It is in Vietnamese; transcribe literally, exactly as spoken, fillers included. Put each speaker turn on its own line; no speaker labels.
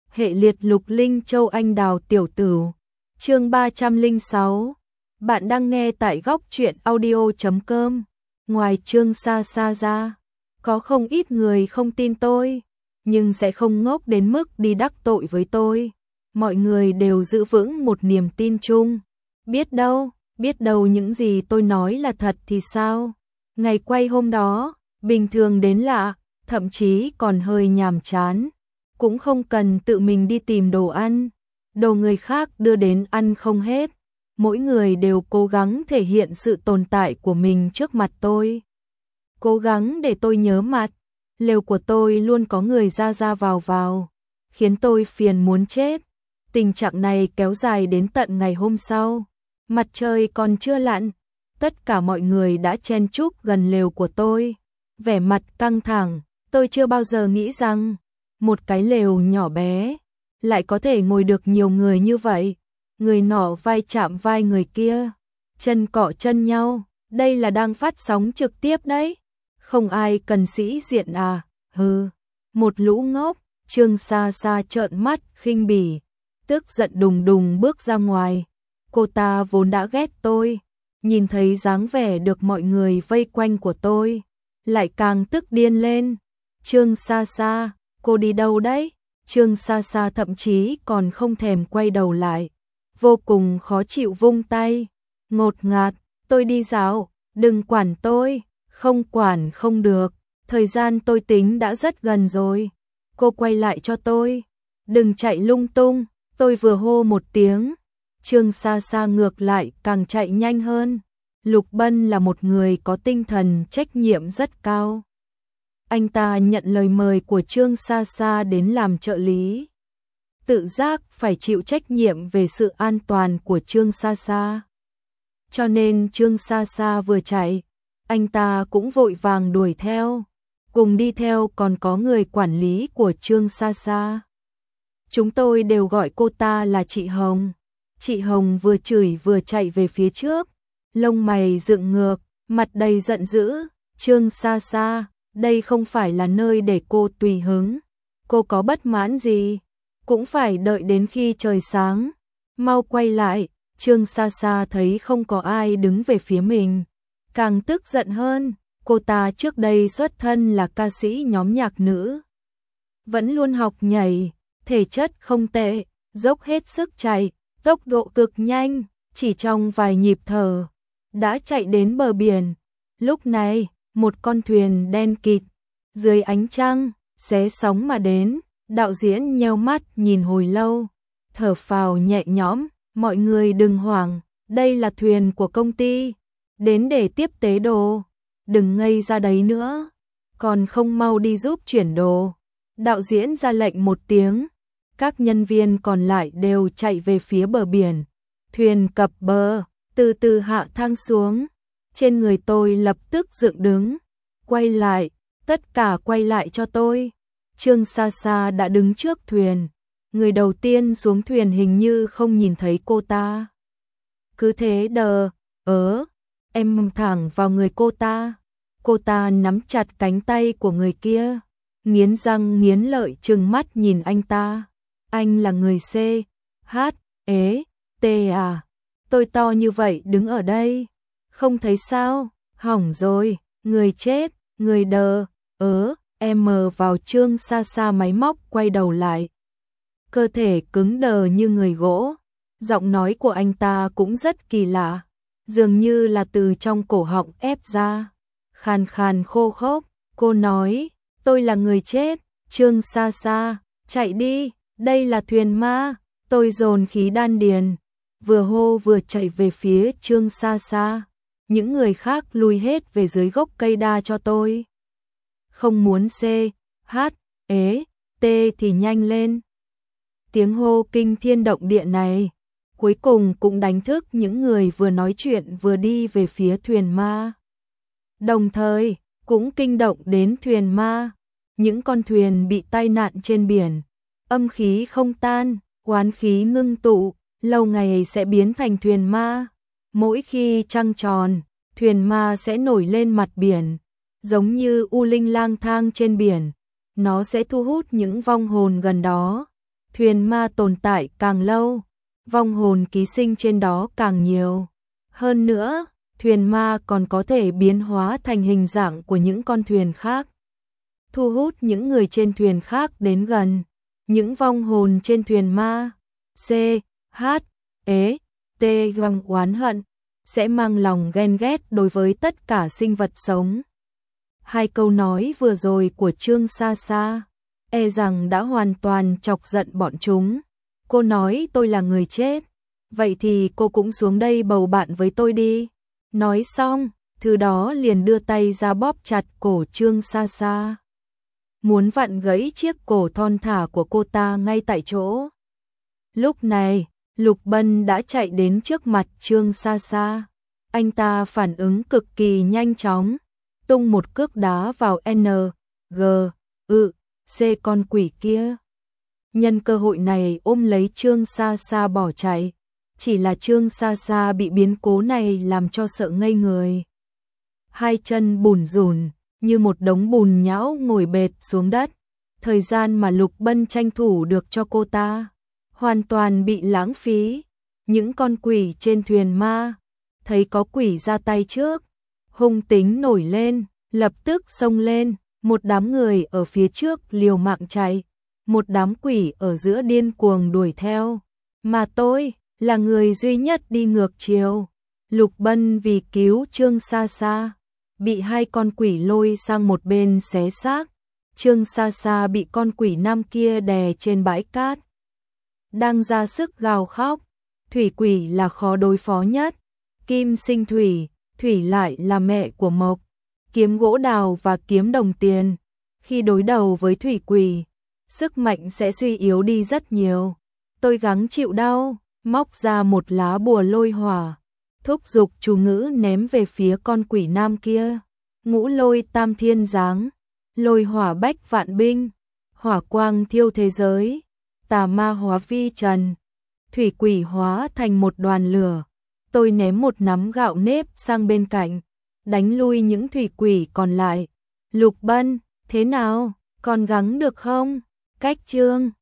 hệ liệt Lục Linh Châu Anh Đào Tiểu Tửu. Chương ba trăm lẻ sáu. Bạn đang nghe tại góc truyện audio chấm com. Ngoài Trương Sa Sa ra, có không ít người không tin tôi, nhưng sẽ không ngốc đến mức đi đắc tội với tôi. Mọi người đều giữ vững một niềm tin chung. Biết đâu, biết đâu những gì tôi nói là thật thì sao? Ngày quay hôm đó, bình thường đến lạ, thậm chí còn hơi nhàm chán. Cũng không cần tự mình đi tìm đồ ăn, đồ người khác đưa đến ăn không hết. Mỗi người đều cố gắng thể hiện sự tồn tại của mình trước mặt tôi. Cố gắng để tôi nhớ mặt. Lều của tôi luôn có người ra ra vào vào, khiến tôi phiền muốn chết. Tình trạng này kéo dài đến tận ngày hôm sau. Mặt trời còn chưa lặn, tất cả mọi người đã chen chúc gần lều của tôi. Vẻ mặt căng thẳng, tôi chưa bao giờ nghĩ rằng một cái lều nhỏ bé lại có thể ngồi được nhiều người như vậy. Người nọ vai chạm vai người kia, chân cọ chân nhau, đây là đang phát sóng trực tiếp đấy. Không ai cần sĩ diện à, hừ, một lũ ngốc. Trương Sa Sa trợn mắt khinh bỉ, tức giận đùng đùng bước ra ngoài. Cô ta vốn đã ghét tôi, nhìn thấy dáng vẻ được mọi người vây quanh của tôi, lại càng tức điên lên. Trương Sa Sa, cô đi đâu đấy? Trương Sa Sa thậm chí còn không thèm quay đầu lại, vô cùng khó chịu vung tay. Ngột ngạt, tôi đi dạo, đừng quản tôi. Không quản không được, thời gian tôi tính đã rất gần rồi. Cô quay lại cho tôi, đừng chạy lung tung. Tôi vừa hô một tiếng, Trương Sa Sa ngược lại càng chạy nhanh hơn. Lục Bân là một người có tinh thần trách nhiệm rất cao. Anh ta nhận lời mời của Trương Sa Sa đến làm trợ lý, tự giác phải chịu trách nhiệm về sự an toàn của Trương Sa Sa. Cho nên Trương Sa Sa vừa chạy, anh ta cũng vội vàng đuổi theo. Cùng đi theo còn có người quản lý của Trương Sa Sa. Chúng tôi đều gọi cô ta là chị Hồng. Chị Hồng vừa chửi vừa chạy về phía trước, lông mày dựng ngược, mặt đầy giận dữ. Trương Sa Sa, đây không phải là nơi để cô tùy hứng. Cô có bất mãn gì, cũng phải đợi đến khi trời sáng. Mau quay lại. Trương Sa Sa thấy không có ai đứng về phía mình, càng tức giận hơn. Cô ta trước đây xuất thân là ca sĩ nhóm nhạc nữ, vẫn luôn học nhảy, thể chất không tệ, dốc hết sức chạy, tốc độ cực nhanh, chỉ trong vài nhịp thở đã chạy đến bờ biển. Lúc này, một con thuyền đen kịt dưới ánh trăng xé sóng mà đến. Đạo diễn nheo mắt nhìn hồi lâu, thở phào nhẹ nhõm. Mọi người đừng hoảng, đây là thuyền của công ty, đến để tiếp tế đồ. Đừng ngây ra đấy nữa, còn không mau đi giúp chuyển đồ. Đạo diễn ra lệnh một tiếng, các nhân viên còn lại đều chạy về phía bờ biển. Thuyền cập bờ, từ từ hạ thang xuống. Trên người tôi lập tức dựng đứng. Quay lại, tất cả quay lại cho tôi. Trương Sa Sa đã đứng trước thuyền. Người đầu tiên xuống thuyền hình như không nhìn thấy cô ta. Cứ thế đờ, ớ, em thẳng vào người cô ta. Cô ta nắm chặt cánh tay của người kia, nghiến răng nghiến lợi trừng mắt nhìn anh ta. Anh là người C, H, ế, T à? Tôi to như vậy đứng ở đây, không thấy sao? Hỏng rồi, người chết, người đờ, ớ, em mờ vào. Trương Sa Sa máy móc quay đầu lại. Cơ thể cứng đờ như người gỗ. Giọng nói của anh ta cũng rất kỳ lạ, dường như là từ trong cổ họng ép ra, khàn khàn khô khốc. Cô nói, tôi là người chết. Trương Sa Sa, chạy đi, đây là thuyền ma. Tôi dồn khí đan điền, vừa hô vừa chạy về phía Trương Sa Sa. Những người khác lùi hết về dưới gốc cây đa cho tôi. Không muốn C, H, ế, T thì nhanh lên. Tiếng hô kinh thiên động địa này cuối cùng cũng đánh thức những người vừa nói chuyện vừa đi về phía thuyền ma, đồng thời cũng kinh động đến thuyền ma. Những con thuyền bị tai nạn trên biển, âm khí không tan, oán khí ngưng tụ, lâu ngày sẽ biến thành thuyền ma. Mỗi khi trăng tròn, thuyền ma sẽ nổi lên mặt biển, giống như u linh lang thang trên biển. Nó sẽ thu hút những vong hồn gần đó, thuyền ma tồn tại càng lâu, vong hồn ký sinh trên đó càng nhiều. Hơn nữa, thuyền ma còn có thể biến hóa thành hình dạng của những con thuyền khác, thu hút những người trên thuyền khác đến gần. Những vong hồn trên thuyền ma C, H, E, T găng oán hận sẽ mang lòng ghen ghét đối với tất cả sinh vật sống. Hai câu nói vừa rồi của Trương Sa Sa e rằng đã hoàn toàn chọc giận bọn chúng. Cô nói tôi là người chết, vậy thì cô cũng xuống đây bầu bạn với tôi đi. Nói xong, thứ đó liền đưa tay ra bóp chặt cổ Trương Sa Sa, muốn vặn gãy chiếc cổ thon thả của cô ta ngay tại chỗ. Lúc này, Lục Bân đã chạy đến trước mặt Trương Sa Sa. Anh ta phản ứng cực kỳ nhanh chóng, tung một cước đá vào N, G, ư, C con quỷ kia. Nhân cơ hội này ôm lấy Trương Sa Sa bỏ chạy. Chỉ là Trương Sa Sa bị biến cố này làm cho sợ ngây người. Hai chân bùn rùn, như một đống bùn nhão ngồi bệt xuống đất. Thời gian mà Lục Bân tranh thủ được cho cô ta hoàn toàn bị lãng phí. Những con quỷ trên thuyền ma thấy có quỷ ra tay trước, hung tính nổi lên, lập tức xông lên. Một đám người ở phía trước liều mạng chạy, một đám quỷ ở giữa điên cuồng đuổi theo. Mà tôi là người duy nhất đi ngược chiều. Lục Bân vì cứu Trương Sa Sa, bị hai con quỷ lôi sang một bên xé xác. Trương Sa Sa bị con quỷ nam kia đè trên bãi cát, đang ra sức gào khóc. Thủy quỷ là khó đối phó nhất. Kim sinh thủy, thủy lại là mẹ của mộc, kiếm gỗ đào và kiếm đồng tiền. Khi đối đầu với thủy quỷ, sức mạnh sẽ suy yếu đi rất nhiều. Tôi gắng chịu đau, móc ra một lá bùa lôi hỏa, thúc giục chú ngữ ném về phía con quỷ nam kia. Ngũ lôi tam thiên giáng, lôi hỏa bách vạn binh, hỏa quang thiêu thế giới, tà ma hóa vi trần, thủy quỷ hóa thành một đoàn lửa. Tôi ném một nắm gạo nếp sang bên cạnh, đánh lui những thủy quỷ còn lại. Lục Bân, thế nào, còn gắng được không? Cách Trương